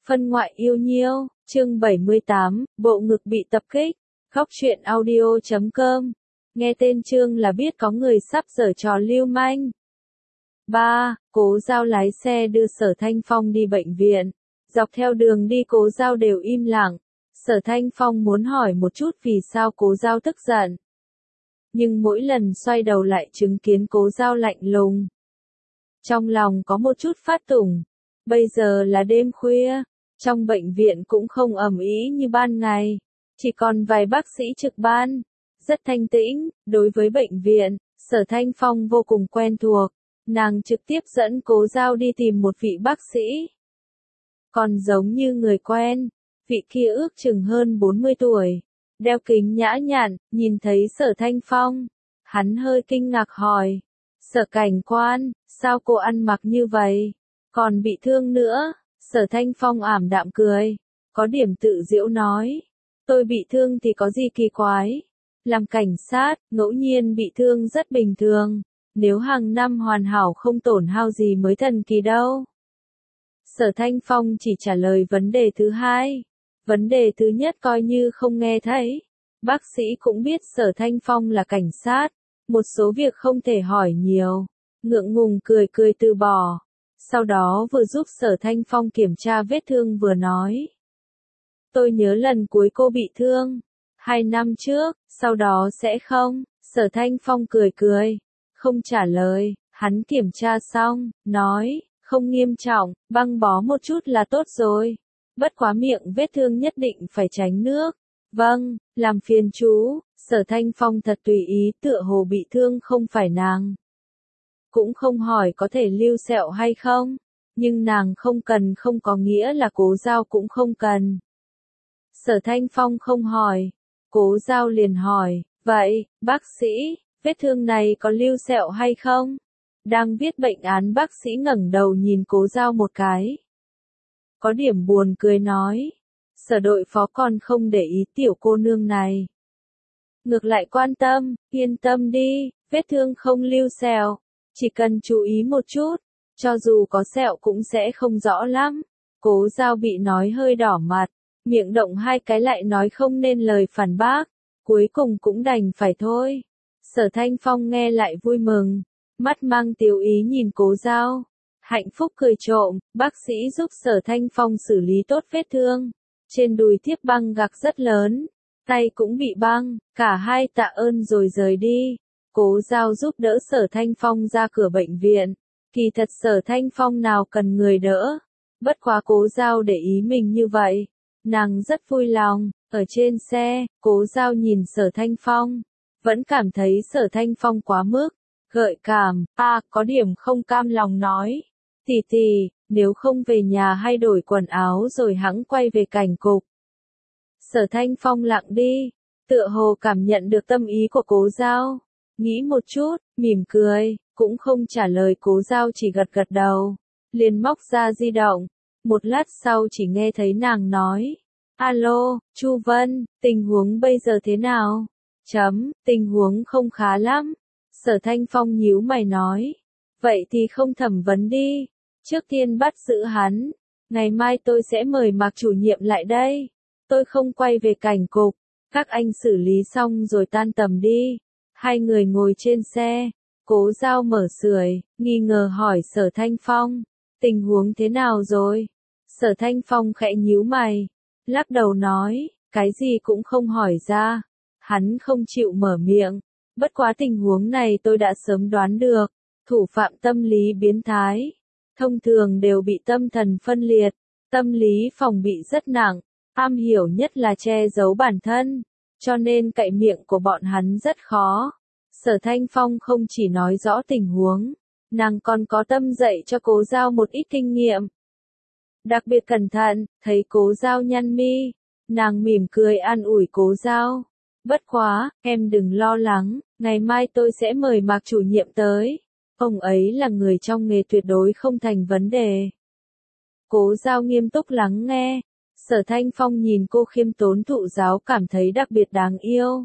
Phân ngoại yêu nhiêu, chương 78, bộ ngực bị tập kích. Góc truyện audio.com. Nghe tên chương là biết có người sắp giở trò lưu manh. 3. Cố Giao lái xe đưa Sở Thanh Phong đi bệnh viện. Dọc theo đường đi Cố Giao đều im lặng. Sở Thanh Phong muốn hỏi một chút vì sao Cố Giao tức giận. Nhưng mỗi lần xoay đầu lại chứng kiến Cố Giao lạnh lùng. Trong lòng có một chút phát tủng. Bây giờ là đêm khuya. Trong bệnh viện cũng không ầm ĩ như ban ngày. Chỉ còn vài bác sĩ trực ban. Rất thanh tĩnh. Đối với bệnh viện, Sở Thanh Phong vô cùng quen thuộc. Nàng trực tiếp dẫn Cố Giao đi tìm một vị bác sĩ. Còn giống như người quen. Vị kia ước chừng hơn 40 tuổi. Đeo kính nhã nhặn, nhìn thấy Sở Thanh Phong. Hắn hơi kinh ngạc hỏi. Sở cảnh quan, sao cô ăn mặc như vậy? Còn bị thương nữa. Sở Thanh Phong ảm đạm cười. Có điểm tự giễu nói. Tôi bị thương thì có gì kỳ quái. Làm cảnh sát, ngẫu nhiên bị thương rất bình thường. Nếu hàng năm hoàn hảo không tổn hao gì mới thần kỳ đâu. Sở Thanh Phong chỉ trả lời vấn đề thứ hai. Vấn đề thứ nhất coi như không nghe thấy. Bác sĩ cũng biết Sở Thanh Phong là cảnh sát. Một số việc không thể hỏi nhiều. Ngượng ngùng cười cười từ bỏ. Sau đó vừa giúp Sở Thanh Phong kiểm tra vết thương vừa nói. Tôi nhớ lần cuối cô bị thương. 2 năm trước, sau đó sẽ không. Sở Thanh Phong cười cười. Không trả lời, hắn kiểm tra xong, nói, không nghiêm trọng, băng bó một chút là tốt rồi. Bất quá miệng vết thương nhất định phải tránh nước. Vâng, làm phiền chú. Sở Thanh Phong thật tùy ý, tựa hồ bị thương không phải nàng. Cũng không hỏi có thể lưu sẹo hay không. Nhưng nàng không cần không có nghĩa là Cố Giao cũng không cần. Sở Thanh Phong không hỏi. Cố Giao liền hỏi, vậy, bác sĩ, vết thương này có lưu sẹo hay không? Đang viết bệnh án bác sĩ ngẩng đầu nhìn Cố Giao một cái. Có điểm buồn cười nói. Sở đội phó còn không để ý tiểu cô nương này. Ngược lại quan tâm, yên tâm đi, vết thương không lưu sẹo. Chỉ cần chú ý một chút, cho dù có sẹo cũng sẽ không rõ lắm. Cố Giao bị nói hơi đỏ mặt, miệng động 2 cái lại nói không nên lời phản bác. Cuối cùng cũng đành phải thôi. Sở Thanh Phong nghe lại vui mừng, mắt mang tiếu ý nhìn Cố Giao. Hạnh phúc cười trộm, bác sĩ giúp Sở Thanh Phong xử lý tốt vết thương. Trên đùi tiếp băng gạc rất lớn, tay cũng bị băng, cả hai tạ ơn rồi rời đi. Cố Giao giúp đỡ Sở Thanh Phong ra cửa bệnh viện. Kỳ thật Sở Thanh Phong nào cần người đỡ. Bất quá Cố Giao để ý mình như vậy. Nàng rất vui lòng. Ở trên xe, Cố Giao nhìn Sở Thanh Phong. Vẫn cảm thấy Sở Thanh Phong quá mức. Gợi cảm, có điểm không cam lòng nói. Tỷ tỷ, nếu không về nhà hay đổi quần áo rồi hẵng quay về cảnh cục. Sở Thanh Phong lặng đi. Tựa hồ cảm nhận được tâm ý của Cố Giao. Nghĩ một chút, mỉm cười, cũng không trả lời. Cố Giao chỉ gật gật đầu. Liền móc ra di động. Một lát sau chỉ nghe thấy nàng nói. Alo, Chu Vân, tình huống bây giờ thế nào? Tình huống không khá lắm. Sở Thanh Phong nhíu mày nói. Vậy thì không thẩm vấn đi. Trước tiên bắt giữ hắn. Ngày mai tôi sẽ mời Mạc chủ nhiệm lại đây. Tôi không quay về cảnh cục. Các anh xử lý xong rồi tan tầm đi. Hai người ngồi trên xe. Cố Giao mở sưởi, nghi ngờ hỏi Sở Thanh Phong. Tình huống thế nào rồi? Sở Thanh Phong khẽ nhíu mày. Lắc đầu nói, cái gì cũng không hỏi ra. Hắn không chịu mở miệng. Bất quá tình huống này tôi đã sớm đoán được. Thủ phạm tâm lý biến thái. Thông thường đều bị tâm thần phân liệt. Tâm lý phòng bị rất nặng. Am hiểu nhất là che giấu bản thân. Cho nên cậy miệng của bọn hắn rất khó. Sở Thanh Phong không chỉ nói rõ tình huống. Nàng còn có tâm dạy cho Cố Giao một ít kinh nghiệm. Đặc biệt cẩn thận, thấy Cố Giao nhăn mi. Nàng mỉm cười an ủi Cố Giao. Bất quá, em đừng lo lắng, ngày mai tôi sẽ mời Mạc chủ nhiệm tới. Ông ấy là người trong nghề tuyệt đối không thành vấn đề. Cố Giao nghiêm túc lắng nghe. Sở Thanh Phong nhìn cô khiêm tốn thụ giáo cảm thấy đặc biệt đáng yêu.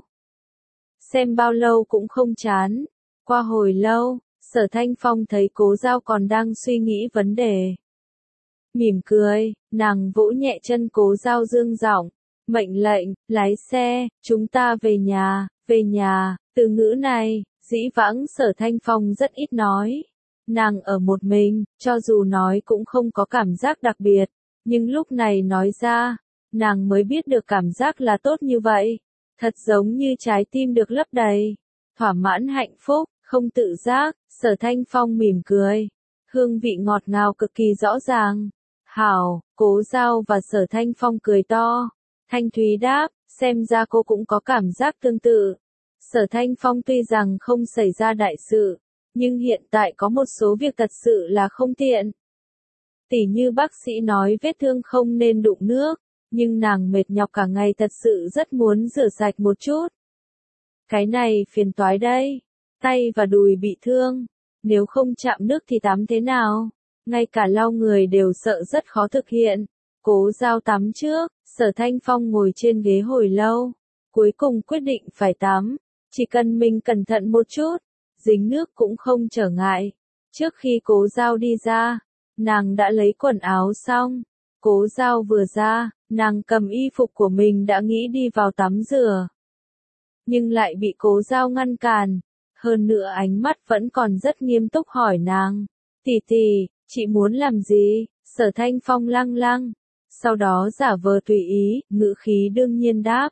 Xem bao lâu cũng không chán. Qua hồi lâu, Sở Thanh Phong thấy Cố Giao còn đang suy nghĩ vấn đề. Mỉm cười, nàng vỗ nhẹ chân Cố Giao dương giọng, mệnh lệnh, lái xe, chúng ta về nhà, từ ngữ này, dĩ vãng Sở Thanh Phong rất ít nói. Nàng ở một mình, cho dù nói cũng không có cảm giác đặc biệt, nhưng lúc này nói ra, nàng mới biết được cảm giác là tốt như vậy. Thật giống như trái tim được lấp đầy, thỏa mãn hạnh phúc, không tự giác, Sở Thanh Phong mỉm cười. Hương vị ngọt ngào cực kỳ rõ ràng. Hảo, Cố Giao và Sở Thanh Phong cười to. Thanh Thúy đáp, xem ra cô cũng có cảm giác tương tự. Sở Thanh Phong tuy rằng không xảy ra đại sự, nhưng hiện tại có một số việc thật sự là không tiện. Tỉ như bác sĩ nói vết thương không nên đụng nước, nhưng nàng mệt nhọc cả ngày thật sự rất muốn rửa sạch một chút. Cái này phiền toái đây, tay và đùi bị thương, nếu không chạm nước thì tắm thế nào? Ngay cả lau người đều sợ rất khó thực hiện. Cố Giao tắm trước, Sở Thanh Phong ngồi trên ghế hồi lâu, cuối cùng quyết định phải tắm, chỉ cần mình cẩn thận một chút, dính nước cũng không trở ngại. Trước khi Cố Giao đi ra, nàng đã lấy quần áo xong. Cố Giao vừa ra, nàng cầm y phục của mình đã nghĩ đi vào tắm rửa. Nhưng lại bị Cố Giao ngăn cản. Hơn nữa ánh mắt vẫn còn rất nghiêm túc hỏi nàng. Tỷ, chị muốn làm gì? Sở Thanh Phong lăng lăng. Sau đó giả vờ tùy ý, ngữ khí đương nhiên đáp.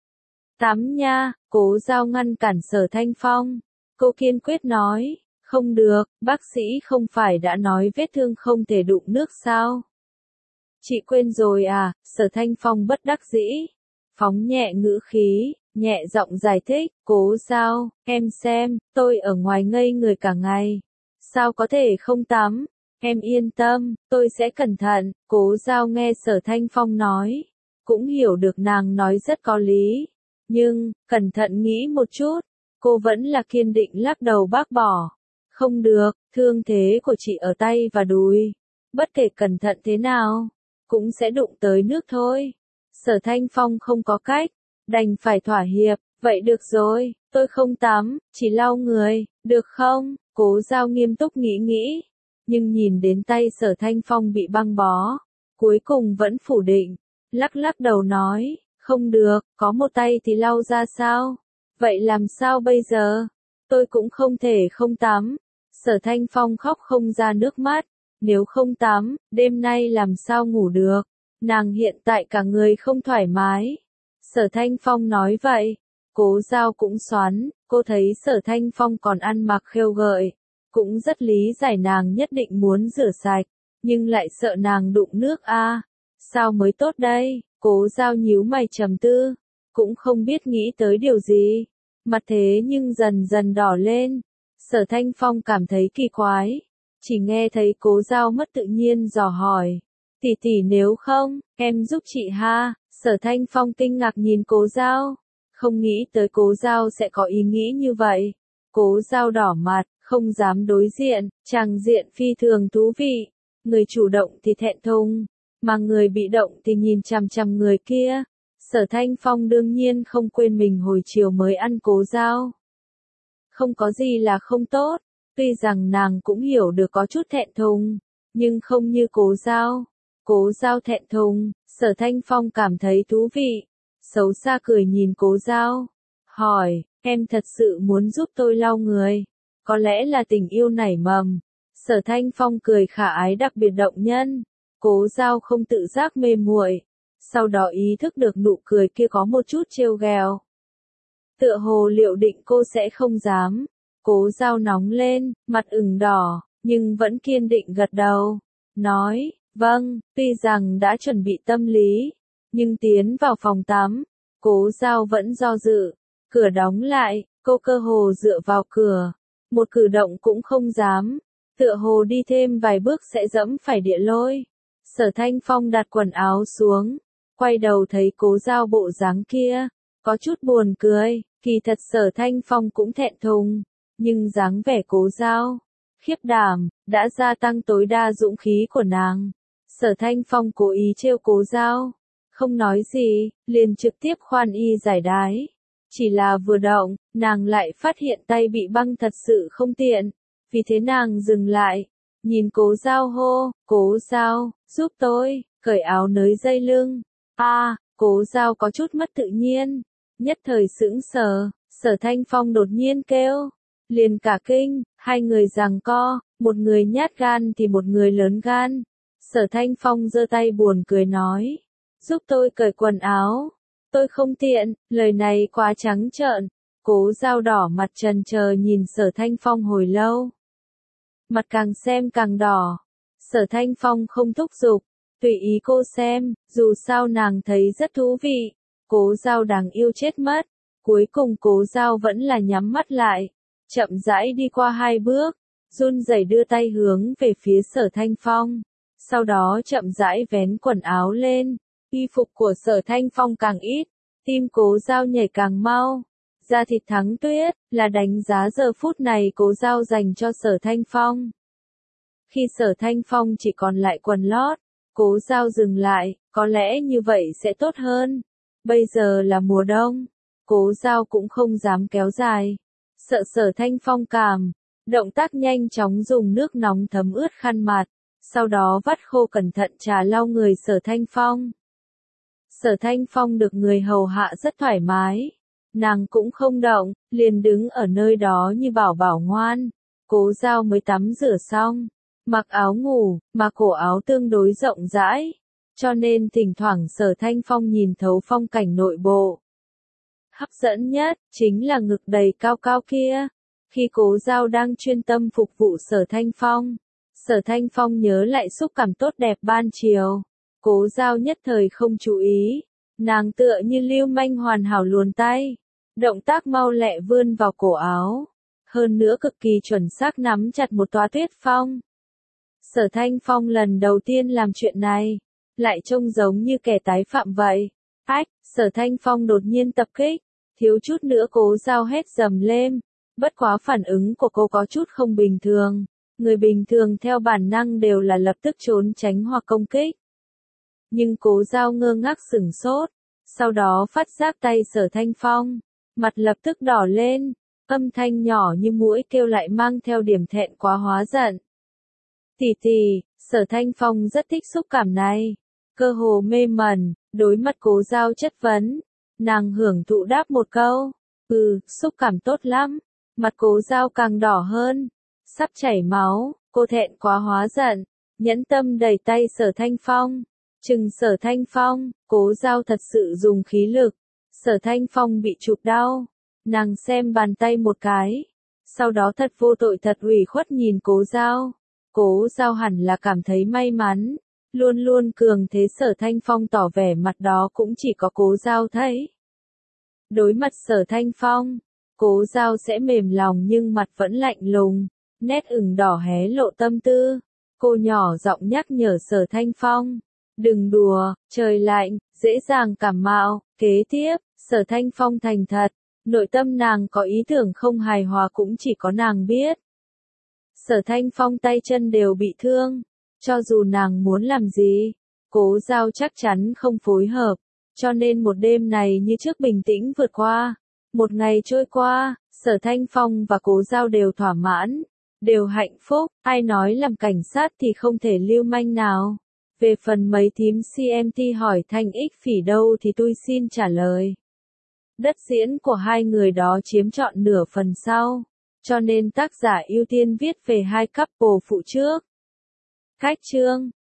Tắm nha, Cố Giao ngăn cản Sở Thanh Phong. Cô kiên quyết nói, không được, bác sĩ không phải đã nói vết thương không thể đụng nước sao? Chị quên rồi à? Sở Thanh Phong bất đắc dĩ. Phóng nhẹ ngữ khí, nhẹ giọng giải thích, Cố Giao, em xem, tôi ở ngoài ngây người cả ngày. Sao có thể không tắm? Em yên tâm, tôi sẽ cẩn thận. Cố Giao nghe Sở Thanh Phong nói, cũng hiểu được nàng nói rất có lý. Nhưng, cẩn thận nghĩ một chút, cô vẫn là kiên định lắc đầu bác bỏ. Không được, thương thế của chị ở tay và đùi. Bất kể cẩn thận thế nào, cũng sẽ đụng tới nước thôi. Sở Thanh Phong không có cách, đành phải thỏa hiệp. Vậy được rồi, tôi không tắm, chỉ lau người, được không? Cố Giao nghiêm túc nghĩ, nhưng nhìn đến tay Sở Thanh Phong bị băng bó, cuối cùng vẫn phủ định, lắc đầu nói, không được, có một tay thì lau ra sao? Vậy làm sao bây giờ? Tôi cũng không thể không tắm. Sở Thanh Phong khóc không ra nước mắt, nếu không tắm, đêm nay làm sao ngủ được? Nàng hiện tại cả người không thoải mái. Sở Thanh Phong nói vậy, Cố Giao cũng xoắn, cô thấy Sở Thanh Phong còn ăn mặc khêu gợi, cũng rất lý giải nàng nhất định muốn rửa sạch, nhưng lại sợ nàng đụng nước a. Sao mới tốt đây? Cố Giao nhíu mày trầm tư, cũng không biết nghĩ tới điều gì. Mặt thế nhưng dần dần đỏ lên. Sở Thanh Phong cảm thấy kỳ quái, chỉ nghe thấy Cố Giao mất tự nhiên dò hỏi, tỷ nếu không, em giúp chị ha. Sở Thanh Phong kinh ngạc nhìn Cố Giao, không nghĩ tới Cố Giao sẽ có ý nghĩ như vậy. Cố Giao đỏ mặt, không dám đối diện, tràng diện phi thường thú vị. Người chủ động thì thẹn thùng, mà người bị động thì nhìn chằm chằm người kia. Sở Thanh Phong đương nhiên không quên mình hồi chiều mới ăn Cố Giao. Không có gì là không tốt, tuy rằng nàng cũng hiểu được có chút thẹn thùng, nhưng không như Cố Giao. Cố Giao thẹn thùng, Sở Thanh Phong cảm thấy thú vị, xấu xa cười nhìn Cố Giao, hỏi, em thật sự muốn giúp tôi lau người, có lẽ là tình yêu nảy mầm. Sở Thanh Phong cười khả ái đặc biệt động nhân, Cố Giao không tự giác mê muội, sau đó ý thức được nụ cười kia có một chút trêu ghẹo. Tựa hồ liệu định cô sẽ không dám. Cố Giao nóng lên, mặt ửng đỏ, nhưng vẫn kiên định gật đầu, nói, vâng, tuy rằng đã chuẩn bị tâm lý, nhưng tiến vào phòng tắm, Cố Giao vẫn do dự, cửa đóng lại, cô cơ hồ dựa vào cửa, một cử động cũng không dám, tựa hồ đi thêm vài bước sẽ dẫm phải địa lôi. Sở Thanh Phong đặt quần áo xuống, quay đầu thấy Cố Giao bộ dáng kia, có chút buồn cười, kỳ thật Sở Thanh Phong cũng thẹn thùng, nhưng dáng vẻ Cố Giao, khiếp đảm, đã gia tăng tối đa dũng khí của nàng. Sở Thanh Phong cố ý trêu Cố Giao, không nói gì, liền trực tiếp khoan y giải đái. Chỉ là vừa động, nàng lại phát hiện tay bị băng thật sự không tiện, vì thế nàng dừng lại, nhìn Cố Giao hô, Cố Giao, giúp tôi, cởi áo nới dây lưng. Cố Giao có chút mất tự nhiên, nhất thời sững sờ, Sở Thanh Phong đột nhiên kêu, liền cả kinh, hai người giằng co, một người nhát gan thì một người lớn gan. Sở Thanh Phong giơ tay buồn cười nói, giúp tôi cởi quần áo, tôi không tiện, lời này quá trắng trợn. Cố Giao đỏ mặt trần chờ nhìn Sở Thanh Phong hồi lâu. Mặt càng xem càng đỏ. Sở Thanh Phong không thúc giục, tùy ý cô xem, dù sao nàng thấy rất thú vị. Cố Giao đáng yêu chết mất. Cuối cùng Cố Giao vẫn là nhắm mắt lại, chậm rãi đi qua hai bước, run rẩy đưa tay hướng về phía Sở Thanh Phong. Sau đó chậm rãi vén quần áo lên, y phục của Sở Thanh Phong càng ít, tim Cố Giao nhảy càng mau. Da thịt thắng tuyết, là đánh giá giờ phút này Cố Giao dành cho Sở Thanh Phong. Khi Sở Thanh Phong chỉ còn lại quần lót, Cố Giao dừng lại, có lẽ như vậy sẽ tốt hơn. Bây giờ là mùa đông, Cố Giao cũng không dám kéo dài. Sợ Sở Thanh Phong cảm, động tác nhanh chóng dùng nước nóng thấm ướt khăn mặt, sau đó vắt khô cẩn thận trà lau người Sở Thanh Phong. Sở Thanh Phong được người hầu hạ rất thoải mái. Nàng cũng không động, liền đứng ở nơi đó như bảo bảo ngoan. Cố Giao mới tắm rửa xong, mặc áo ngủ, mà cổ áo tương đối rộng rãi, cho nên thỉnh thoảng Sở Thanh Phong nhìn thấu phong cảnh nội bộ. Hấp dẫn nhất, chính là ngực đầy cao cao kia. Khi Cố Giao đang chuyên tâm phục vụ Sở Thanh Phong, Sở Thanh Phong nhớ lại xúc cảm tốt đẹp ban chiều. Cố Giao nhất thời không chú ý, nàng tựa như lưu manh hoàn hảo luồn tay. Động tác mau lẹ vươn vào cổ áo, hơn nữa cực kỳ chuẩn xác nắm chặt một toá tuyết phong. Sở Thanh Phong lần đầu tiên làm chuyện này, lại trông giống như kẻ tái phạm vậy. Sở Thanh Phong đột nhiên tập kích, thiếu chút nữa Cố Giao hét dầm lên. Bất quá phản ứng của cô có chút không bình thường, người bình thường theo bản năng đều là lập tức trốn tránh hoặc công kích. Nhưng Cố Giao ngơ ngác sửng sốt, sau đó phát giác tay Sở Thanh Phong. Mặt lập tức đỏ lên, âm thanh nhỏ như muỗi kêu lại mang theo điểm thẹn quá hóa giận. Tỷ tỷ, Sở Thanh Phong rất thích xúc cảm này, cơ hồ mê mẩn, đối mặt Cố Giao chất vấn. Nàng hưởng thụ đáp một câu, xúc cảm tốt lắm. Mặt Cố Giao càng đỏ hơn, sắp chảy máu, cô thẹn quá hóa giận, nhẫn tâm đẩy tay Sở Thanh Phong. Chừng Sở Thanh Phong, Cố Giao thật sự dùng khí lực. Sở Thanh Phong bị chụp đau, nàng xem bàn tay một cái, sau đó thật vô tội thật ủy khuất nhìn Cố Giao. Cố Giao hẳn là cảm thấy may mắn, luôn luôn cường thế Sở Thanh Phong tỏ vẻ mặt đó cũng chỉ có Cố Giao thấy. Đối mặt Sở Thanh Phong, Cố Giao sẽ mềm lòng nhưng mặt vẫn lạnh lùng, nét ửng đỏ hé lộ tâm tư. Cô nhỏ giọng nhắc nhở Sở Thanh Phong, đừng đùa, trời lạnh, dễ dàng cảm mạo. Kế tiếp, Sở Thanh Phong thành thật, nội tâm nàng có ý tưởng không hài hòa cũng chỉ có nàng biết. Sở Thanh Phong tay chân đều bị thương, cho dù nàng muốn làm gì, Cố Giao chắc chắn không phối hợp, cho nên một đêm này như trước bình tĩnh vượt qua. Một ngày trôi qua, Sở Thanh Phong và Cố Giao đều thỏa mãn, đều hạnh phúc, ai nói làm cảnh sát thì không thể lưu manh nào. Về phần mấy thím CMT hỏi Thanh Ích Phỉ đâu thì tôi xin trả lời. Đất diễn của hai người đó chiếm trọn nửa phần sau, cho nên tác giả ưu tiên viết về hai couple phụ trước. Khách chương